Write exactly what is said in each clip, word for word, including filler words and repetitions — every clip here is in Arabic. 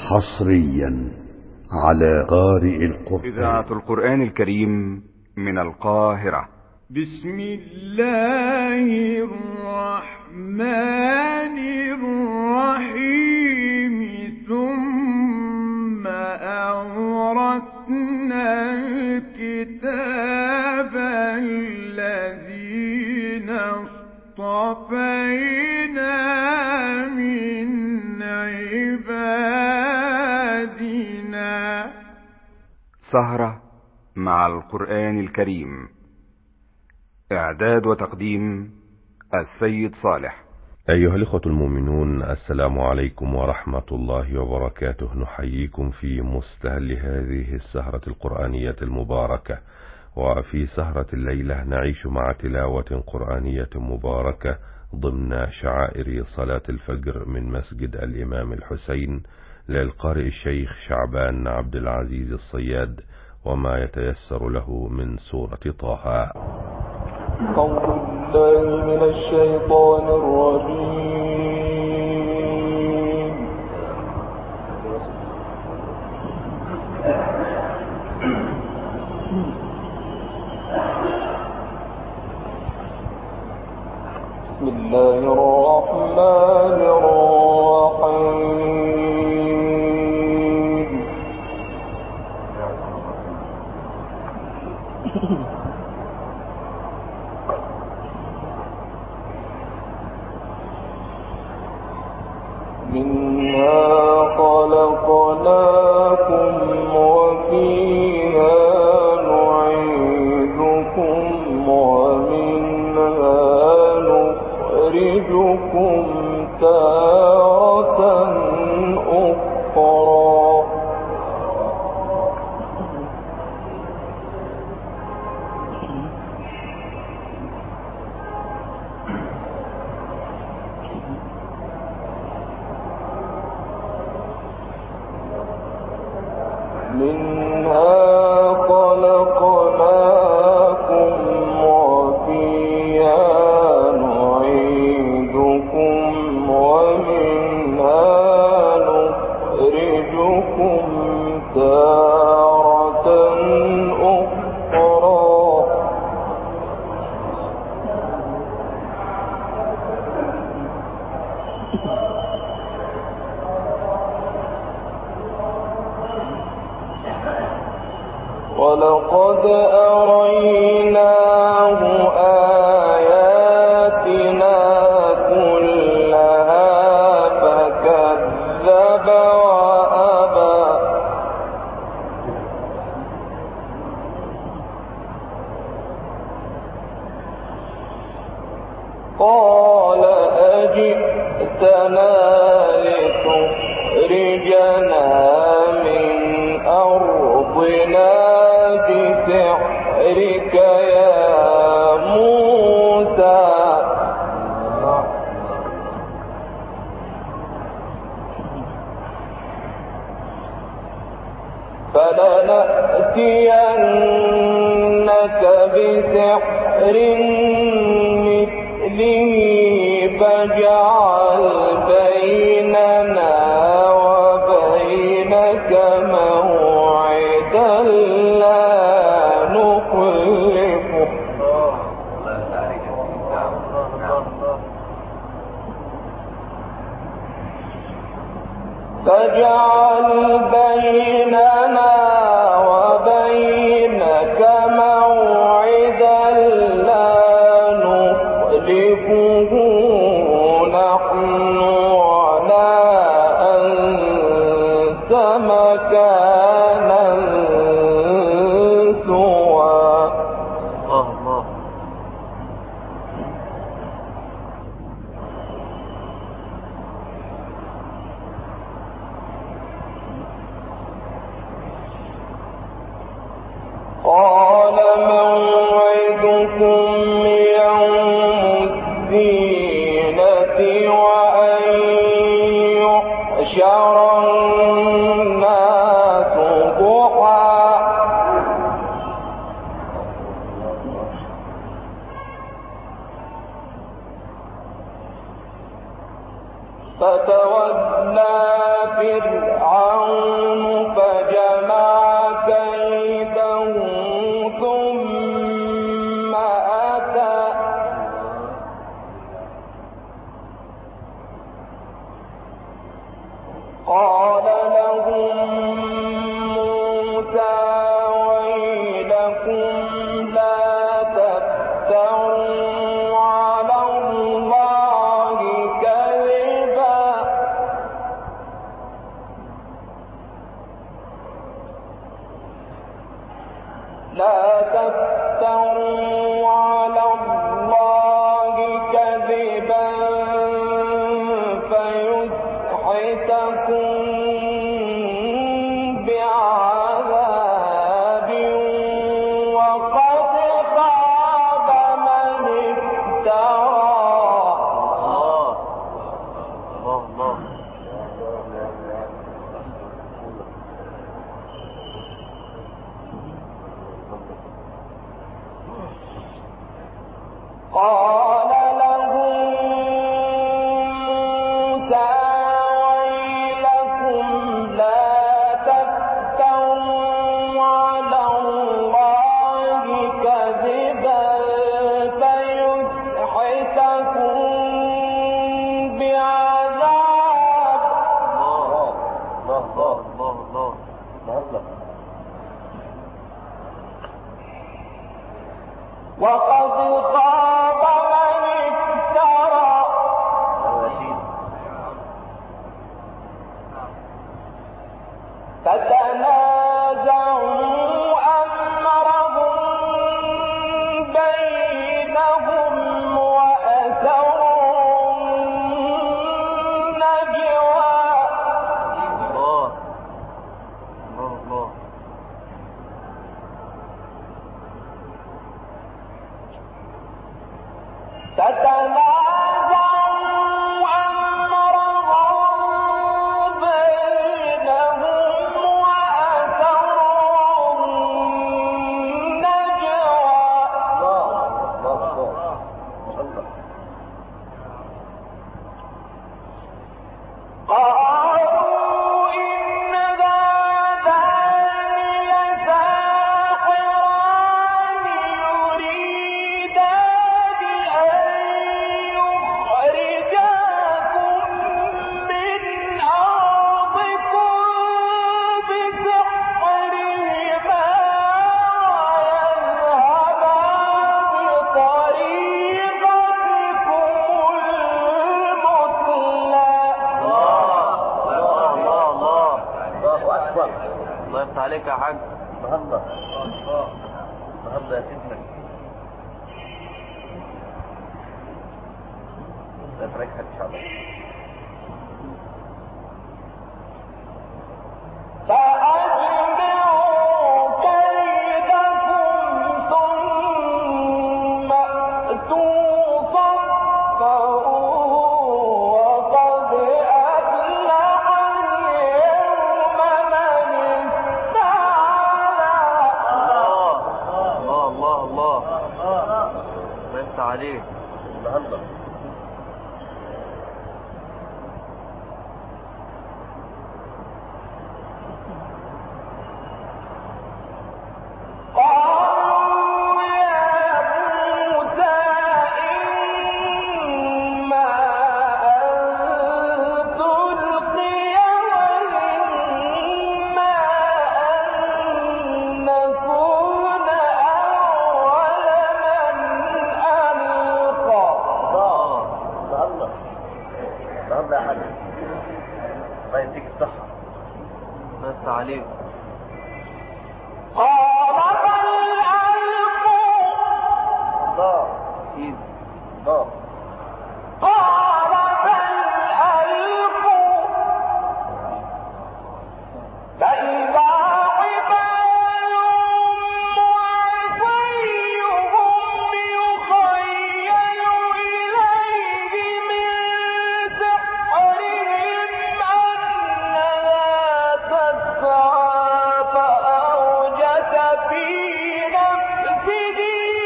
حصريا على قارئ القرآن. إذاعة القرآن الكريم من القاهرة. بسم الله الرحمن الرحيم. ثم أورثنا الكتاب الذين اصطفينا من عبادنا. سهرة مع القرآن الكريم. إعداد وتقديم السيد صالح. أيها الإخوة المؤمنون، السلام عليكم ورحمة الله وبركاته. نحييكم في مستهل هذه السهرة القرآنية المباركة. وفي سهرة الليلة نعيش مع تلاوة قرآنية مباركة ضمن شعائر صلاة الفجر من مسجد الإمام الحسين للقارئ الشيخ شعبان عبد العزيز الصياد، وما يتيسر له من سورة طه. أعوذ بالله من الشيطان الرجيم. بسم الله الرحمن الرحيم. منها خلقناكم وفيها نعيدكم ومنها نخرجكم تارة أخرى. منها خلقناكم وفيها نعيدكم ومنها نخرجكم تارة أخرى. ولقد أريناه آياتنا كلها فكذب وأبى. قال أجئتنا لتخرجنا من أرضنا بسحرك يا موسى. فلنأتينك بسحر مثله فاجعل بيننا وبينك موعدا لا نخلفه فاجعل بيننا وبينك موعدا لا نخلفه نحن ولا أنت مكانا سوى. الله. قال موعدكم يوم الزينة وأن يحشر الناس ضحى. فتولى فرعون قال لهم موسى ويلكم لا تفتروا على الله كذبا لا تفتروا على الله كذبا فيسحتكم بعذاب وقد خاب من افترى. الله الله قال لهم موسى ويلكم لا تفتروا على الله كذبا فيسحتكم بعذاب. الله الله الله الله الله وقد خاب من افترى. فتنازعوا أمرهم بينهم وأسروا النجوى. الله الله تتنازعوا أمرهم بينهم وأسروا النجوى. قالوا إن هذان لساحران يريدان أن يخرجاكم من أرضكم بسحرهما ويذهبا بطريقتكم المثلى. الله يفتح عليك يا حاج. النهارده النهارده يا سيدنا لا تركها ان شاء الله. فأجمعوا كيدكم ثم أتوا صفا وقد أفلح اليوم من استعلى. الله الله الله بس عليك النهارده. قالوا يا موسى إما أن تلقي وإما أن نكون أول من ألقى. الله الله الله يا حاج الله يديك الصحة بس عليك. قال بل ألقوا. الله إيد الله. قال بل ألقوا فإذا حبالهم وعصيهم يخيل إليه من سحرهم أنها تسعى فأوجس في نفسه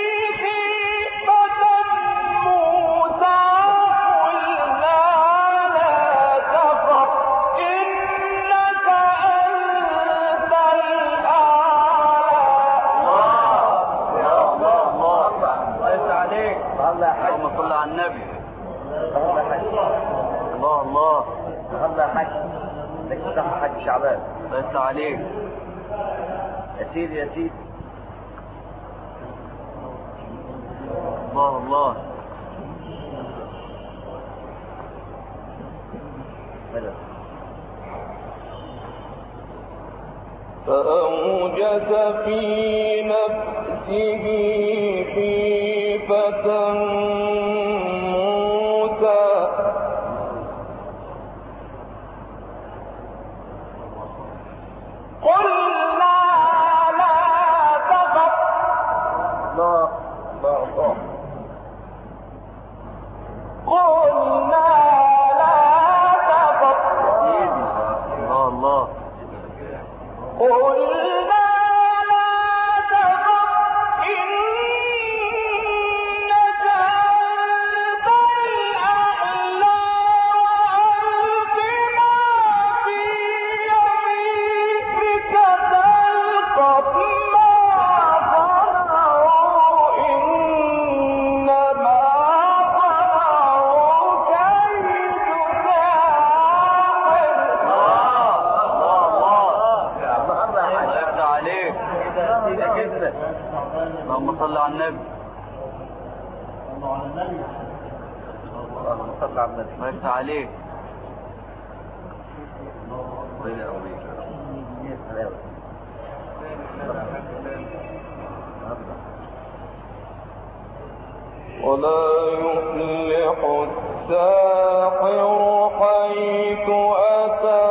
خيفة موسى قلنا لا تخف إنك أنت الأعلى. الله الله الله الله عليك. الله يا حاج. اللهم صل على النبي. الله الله الله الله يا حاج. لك صح حاج شعبان. الله يفتح عليك يا سيدي يا سيدي. الله الله. ماذا؟ فأوجس في نفسه خيفة موسى قلنا لا تخف. الله الله الله. قلنا لا تخف. الله الله. قلنا لا تخف إنك أنت الأعلى وألق ما في يمينك تلقف ما صنعوا إنما صنعوا كيد ساحر. اللهم صل على النبي. اللهم صل على النبي. ما يفتح عليك. ولا يفلح الساحر حيث أتى.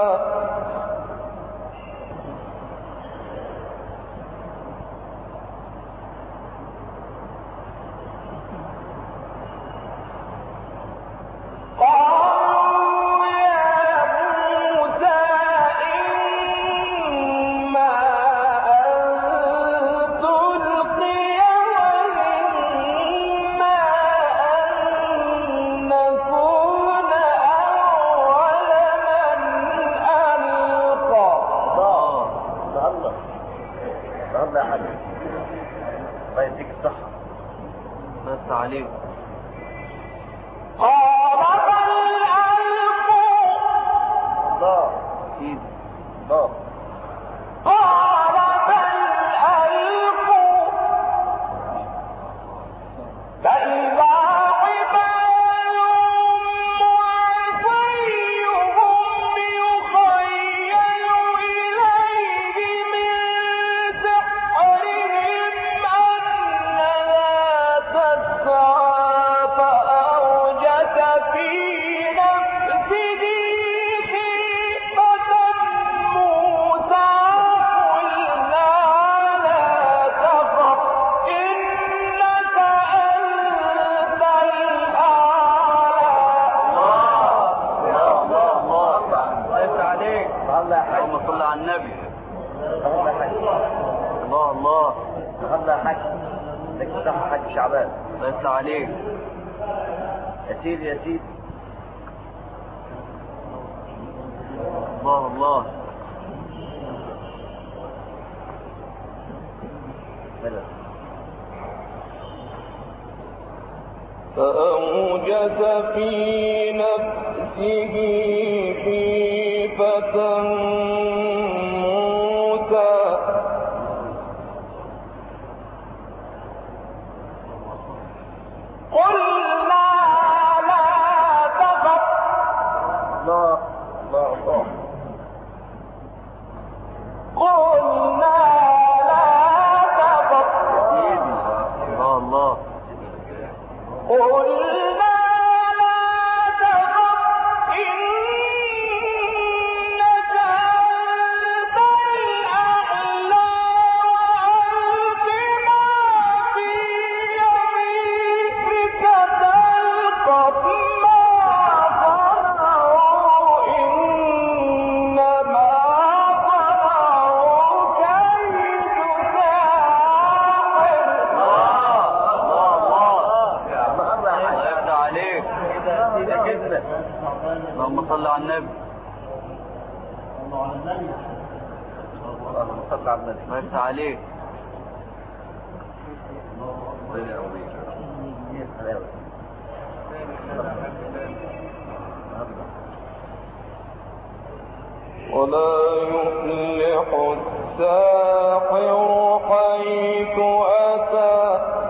عليك. قال بل ألقوا. الله إيد الله. قال بل ألقوا فإذا حبالهم وعصيهم يخيل إليه من سحرهم أنها تسعى فأوجس في نفسه خيفة موسى قلنا لا تخف إنك أنت الأعلى. الله الله الله. الله يفتح عليك. اللهم صل على النبي. الله الله. الله يا حاج. لك صح حاج شعبان. الله يفتح عليك يا سيدي يا سيدي. الله الله. ماذا؟ فأوجس في نفسه خيفة موسى قلنا لا تخف. الله الله الله. قلنا لا تخف. الله الله. قلنا لا تخف إنك أنت الأعلى وألق ما في يمينك تلقف ما صنعوا إنما صنعوا كيد ساحر. اللهم صل على النبي. اللهم صل على النبي. ما يفتح عليك. ولا يفلح الساحر حيث أتى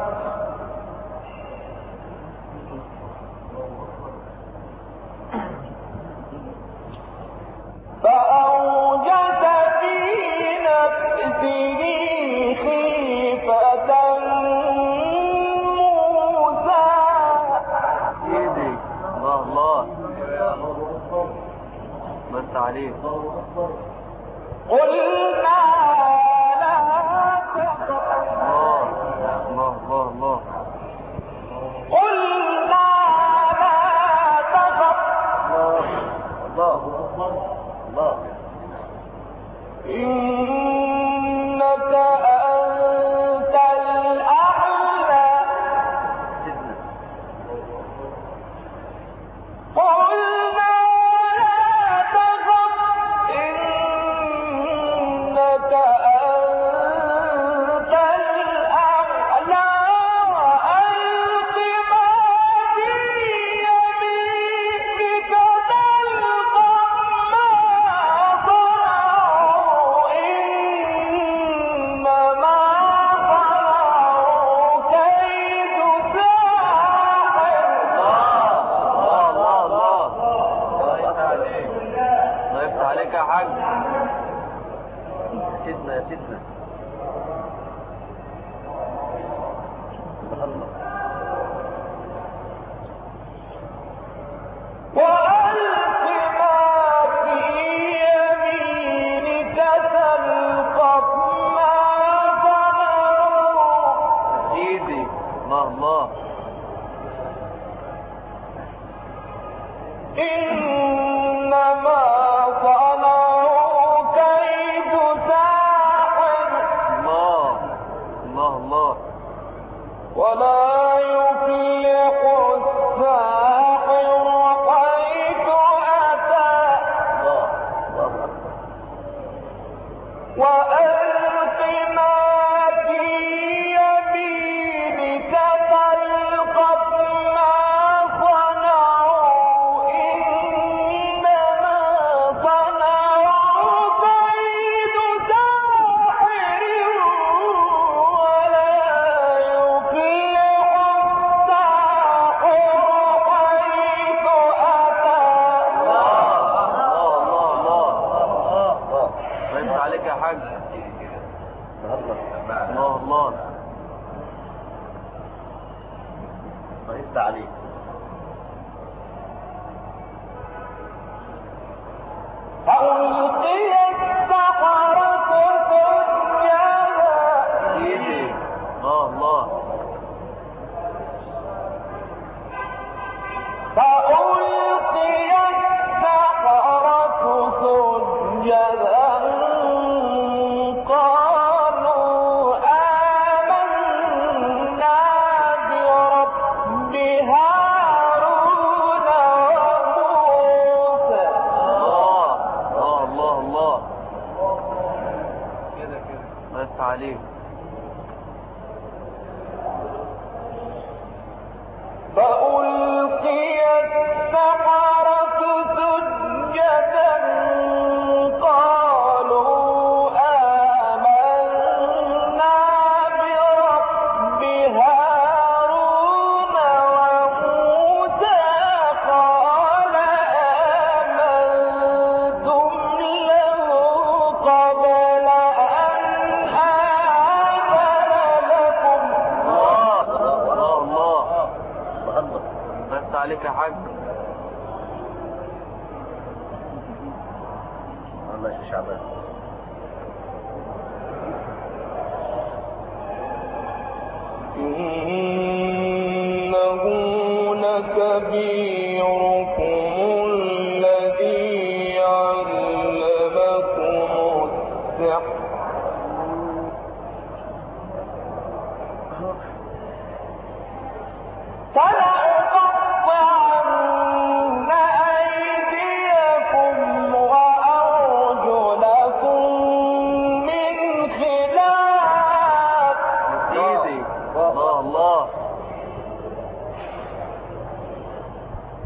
فأوجس في نفسه خيفة موسى. ايدي الله الله بس عليك. قلنا لا تخف. الله الله الله الله قلنا لا تخف. الله الله إنك أنت الأعلى. سيدنا قلنا لا تخف إنك أنت الأعلى وألق ما في يمينك تلقف ما صنعوا إنما صنعوا كيد ساحر. الله الله الله الله يفتح عليك. الله يفتح عليك يا حاج. سيدنا يا سيدنا وألق ما في يمينك تلقف ما صنعوا ايدي الله الله إنما صنعوا كيد ساحر الله الله الله ولا يفلح الساحر حيث أتى. الله الله وألق ما في يمينك تلقف ما صنعوا إنما صنعوا كيد ساحر ولا يفلح الساحر حيث أتى. الله الله الله الله يفتح عليك يا حاج. الله الله الله يفتح عليك. فألقي السحرة سجدا. ايدي الله الله فألقي السحرة سجدا قالوا آمنا برب هارون وموسى. الله الله الله الله كده كده الله يفتح عليك. فألقي السحرة سجدا قالوا آمنا برب هارون وموسى. قال آمنتم له قبل أن آذن لكم. الله الله الله الله يفتح عليك يا حاج. الله يا شعبان. إنه لكبيركم الذي علمكم السحر فلأقطعن أيديكم وأرجلكم من خلاف. ايدي الله الله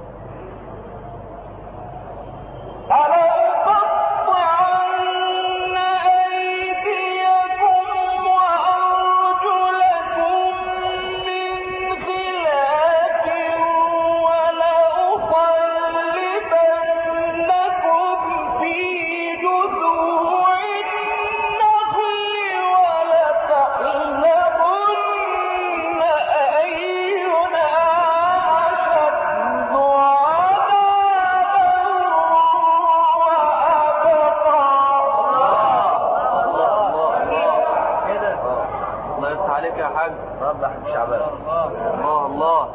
حاج. الله حاج شعبان. الله الله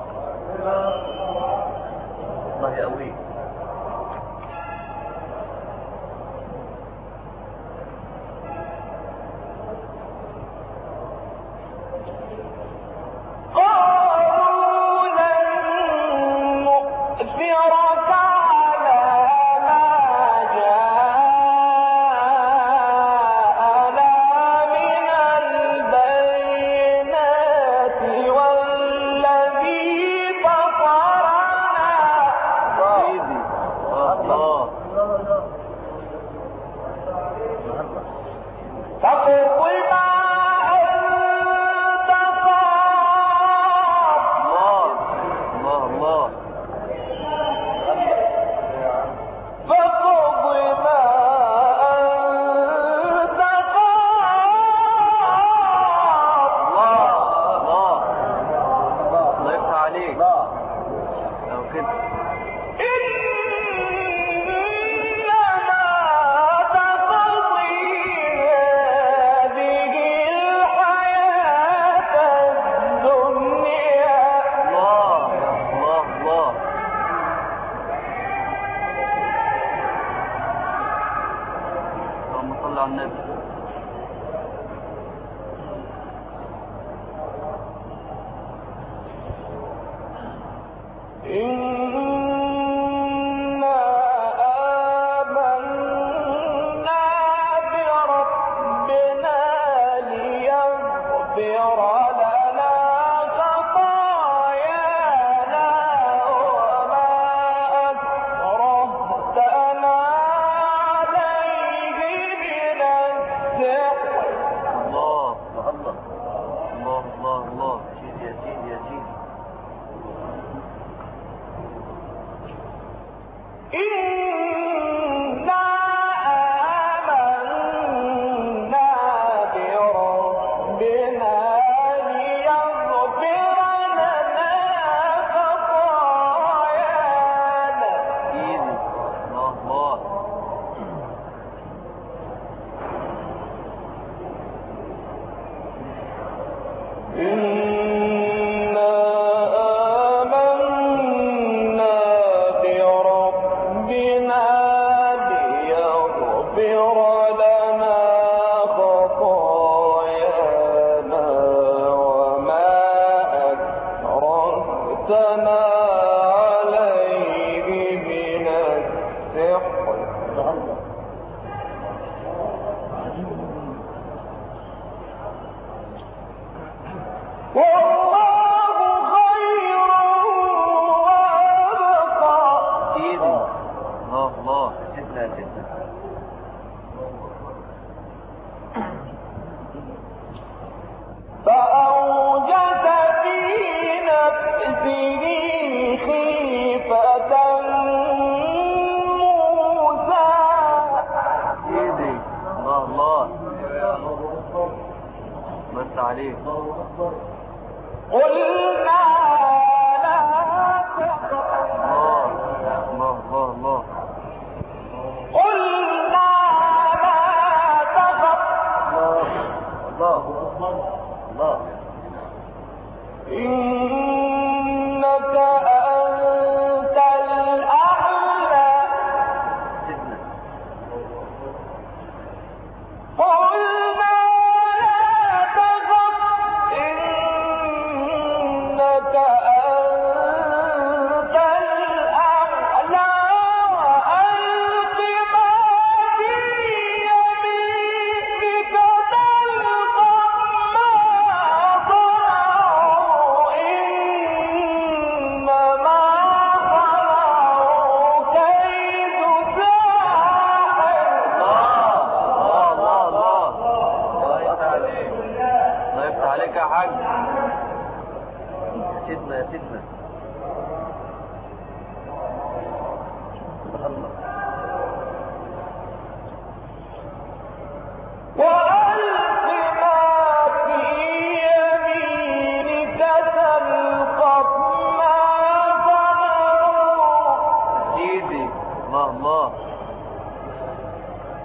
الله يقويك.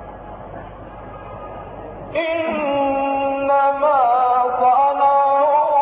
إنما صنعوا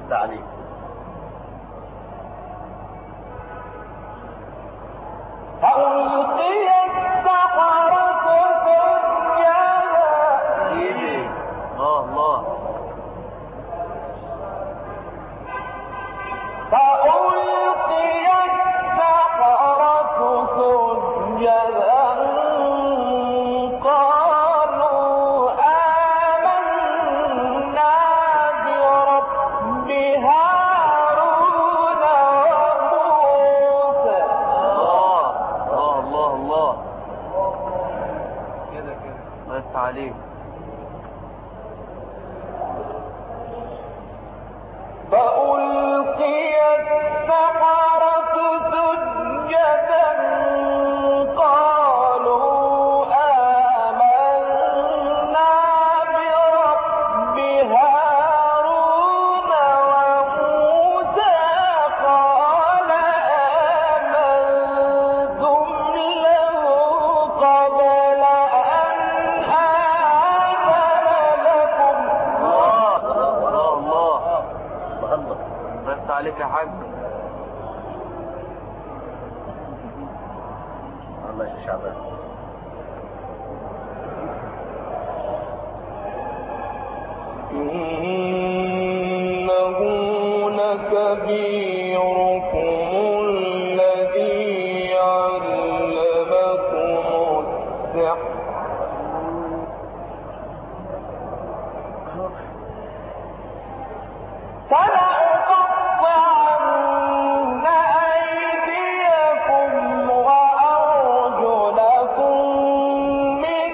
يفتح عليك. فألقي السحرة سجدا. سيدي الله الله. فألقي السحرة سجدا قالوا آمنا برب هارون وموسى. الله الله الله الله. كده كده الله يفتح عليك. فألقي السحرة سجدا قالوا آمنا برب هارون وموسى. قال آمنتم له قبل أن آذن لكم. الله الله الله. الله يفتح عليك يا حاج. الله يا شعبان. إنه لكبيركم الذي علمكم السحر. فلأقطعن أيديكم وأرجلكم من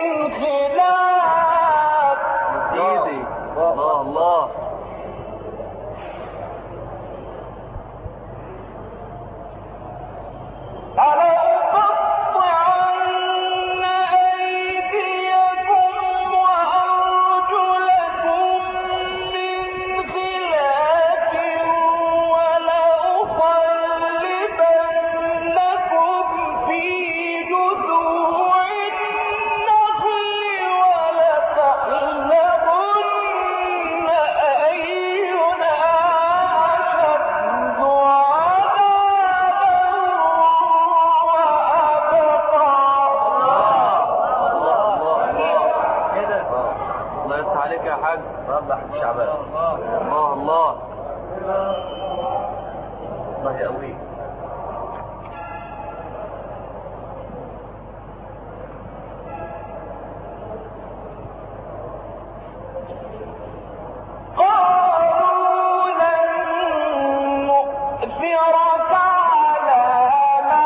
خلاف. سيدي الله الله. فلأقطعن أيديكم وأرجلكم من خلاف ولأصلبنكم في جذوع النخل ولتعلمن أينا أشد كده الله يفتح عليك يا حاج. الله يا شعبان. الله الله. الله يقويك. قالوا لن نؤثرك على ما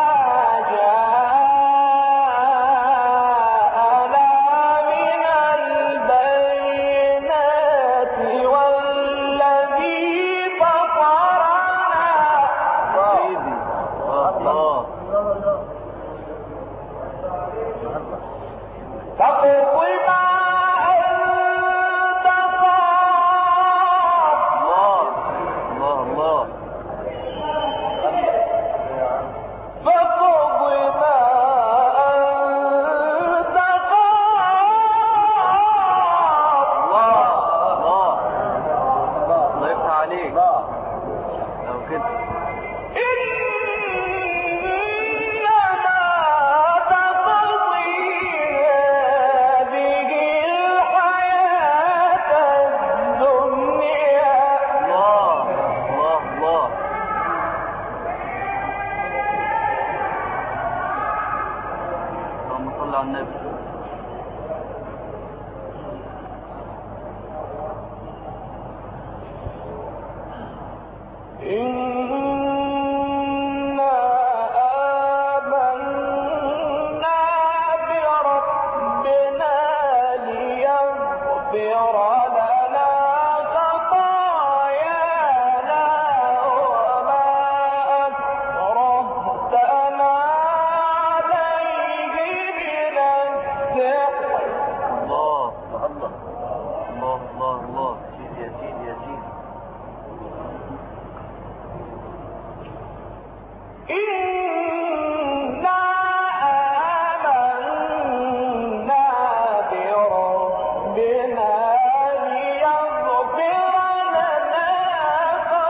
جاءنا من البينات والذي فطرنا. سيدي الله. فاقض ما أنت قاض. الله الله الله. فاقض ما أنت قاض. الله الله. الله يفتح عليك. لو كده إنما تقضي هذه الحياة الدنيا. الله الله الله. اللهم صل على النبي. إنا آمنا بربنا ليغفر لنا خطايانا وما أكرهتنا عليه من السحر. الله الله الله الله الله. سيدي يا سيدي يا سيدي. إنا آمنا بربنا ليغفر لنا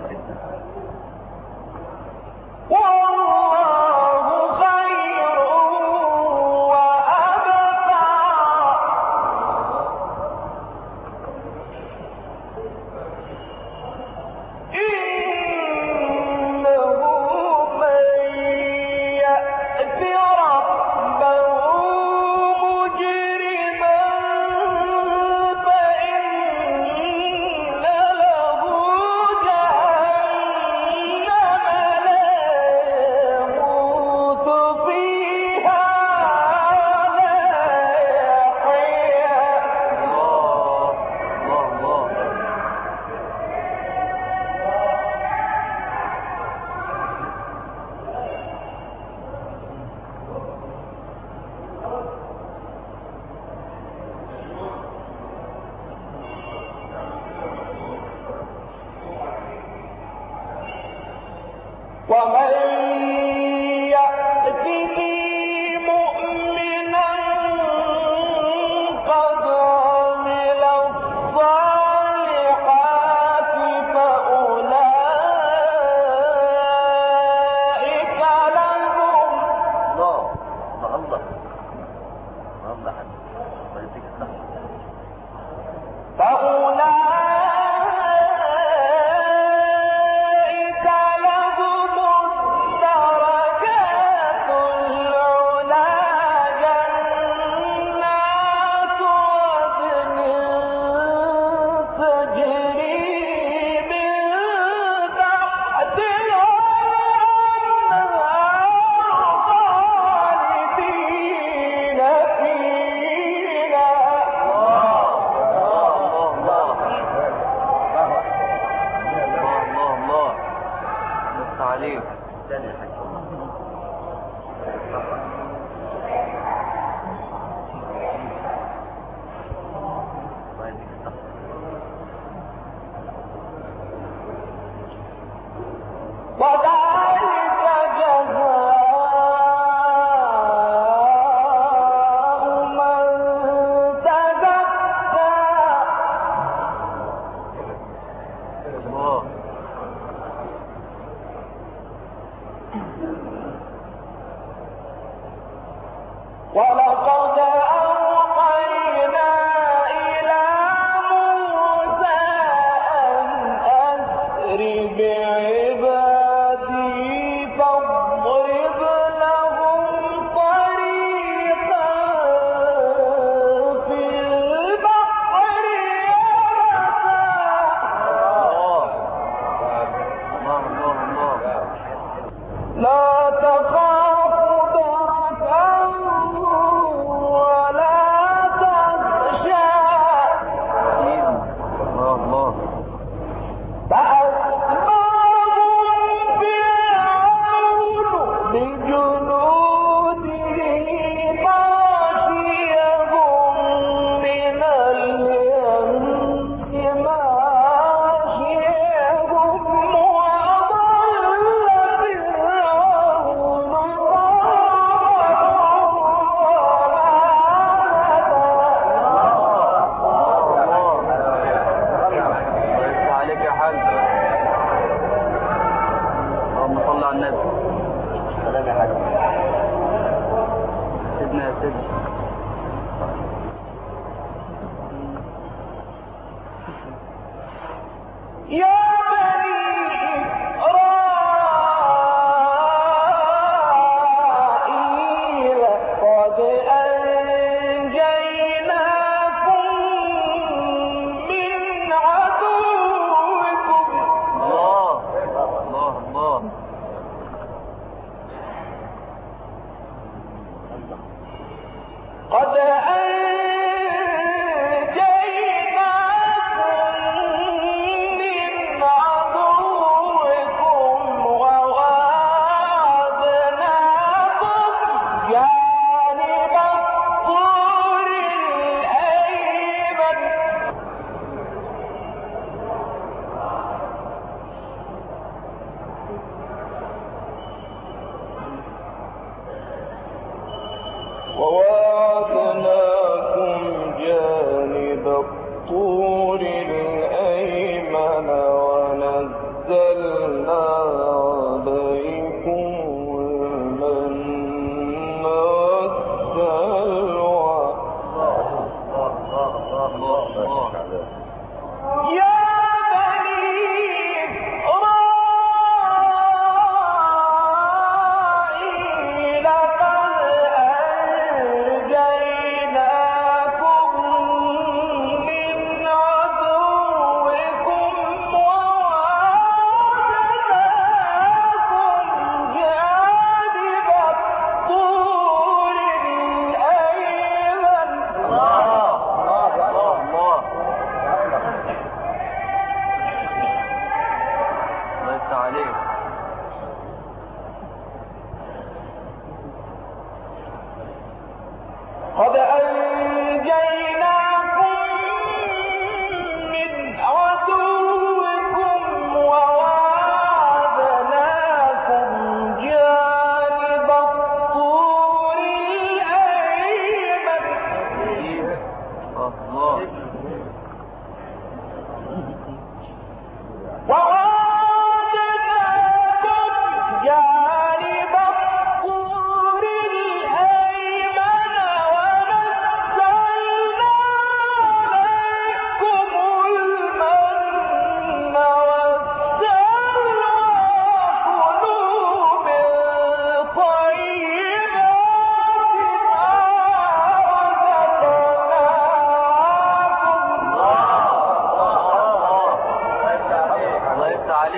أنجيناكم من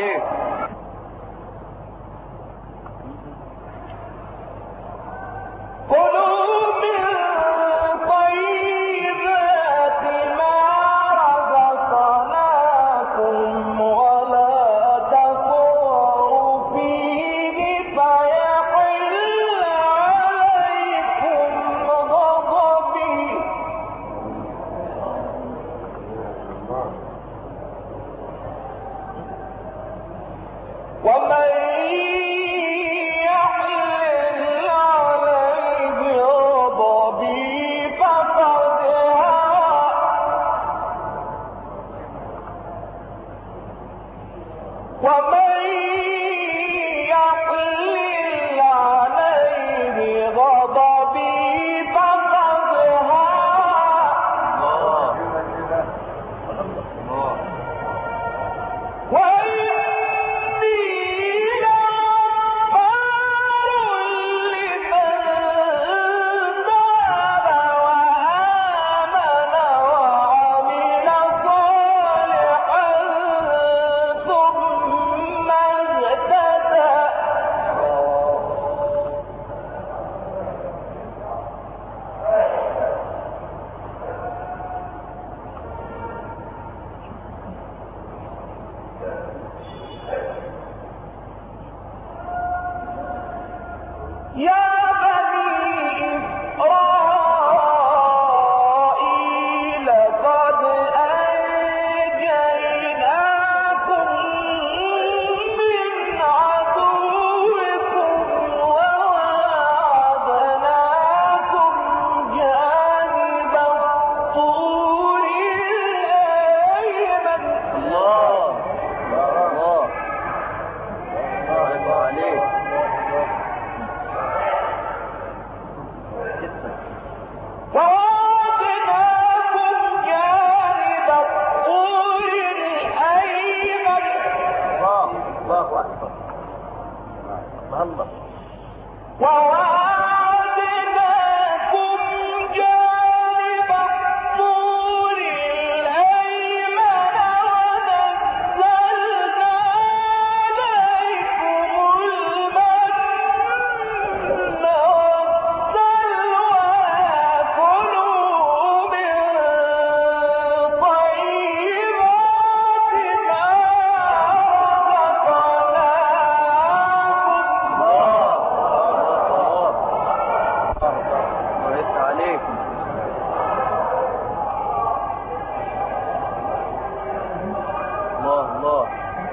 عليك. كلوا من طيبات ما رزقناكم ولا تكفروا فيه فيحل عليكم غضبي. ومن يحلل عليه غضبي فقد هوى. ومن يحلل عليه غضبي فقد هوى. وإني لغفار لمن تاب وآمن وعمل صالحا ثم اهتدى. يا بني إسرائيل قد أنجيناكم من عدوكم وواعدناكم جانب الطور الأيمن. الله الله الله عليك. وواعدناكم جانب الطور الأيمن. الله الله أكبر. الله وواعدناكم جانب الطور الأيمن ونزلنا عليكم المن والسلوى. كلوا من طيبات ما رزقناكم. الله عليك. الله الله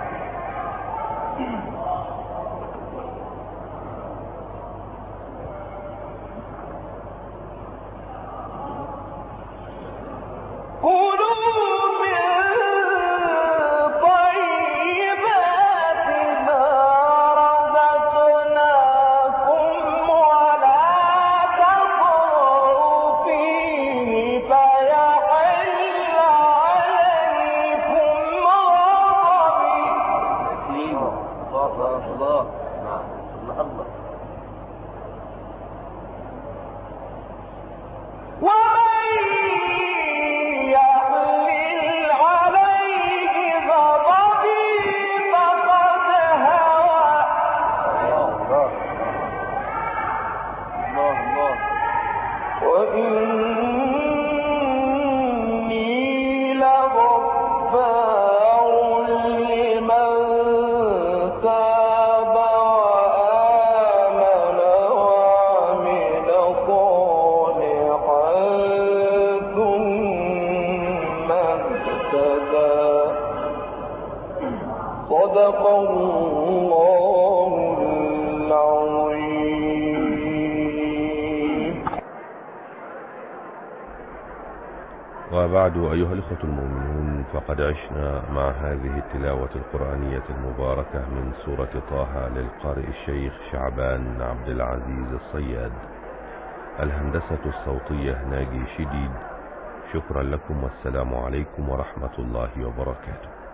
كلوا من طيبات ما رزقناكم ولا تطغوا فيه فيحل عليكم غضبي. تسليم. الله الله الله. ومن يحلل عليه غضبي فقد هوى. الله الله. وإني لغفار لمن تاب وآمن وعمل صالحا ثم اهتدى. صدق الله العظيم. وبعد أيها الإخوة المؤمنون، فقد عشنا مع هذه التلاوة القرآنية المباركة من سورة طه للقارئ الشيخ شعبان عبد العزيز الصياد. الهندسة الصوتية ناجي شديد. شكرا لكم والسلام عليكم ورحمة الله وبركاته.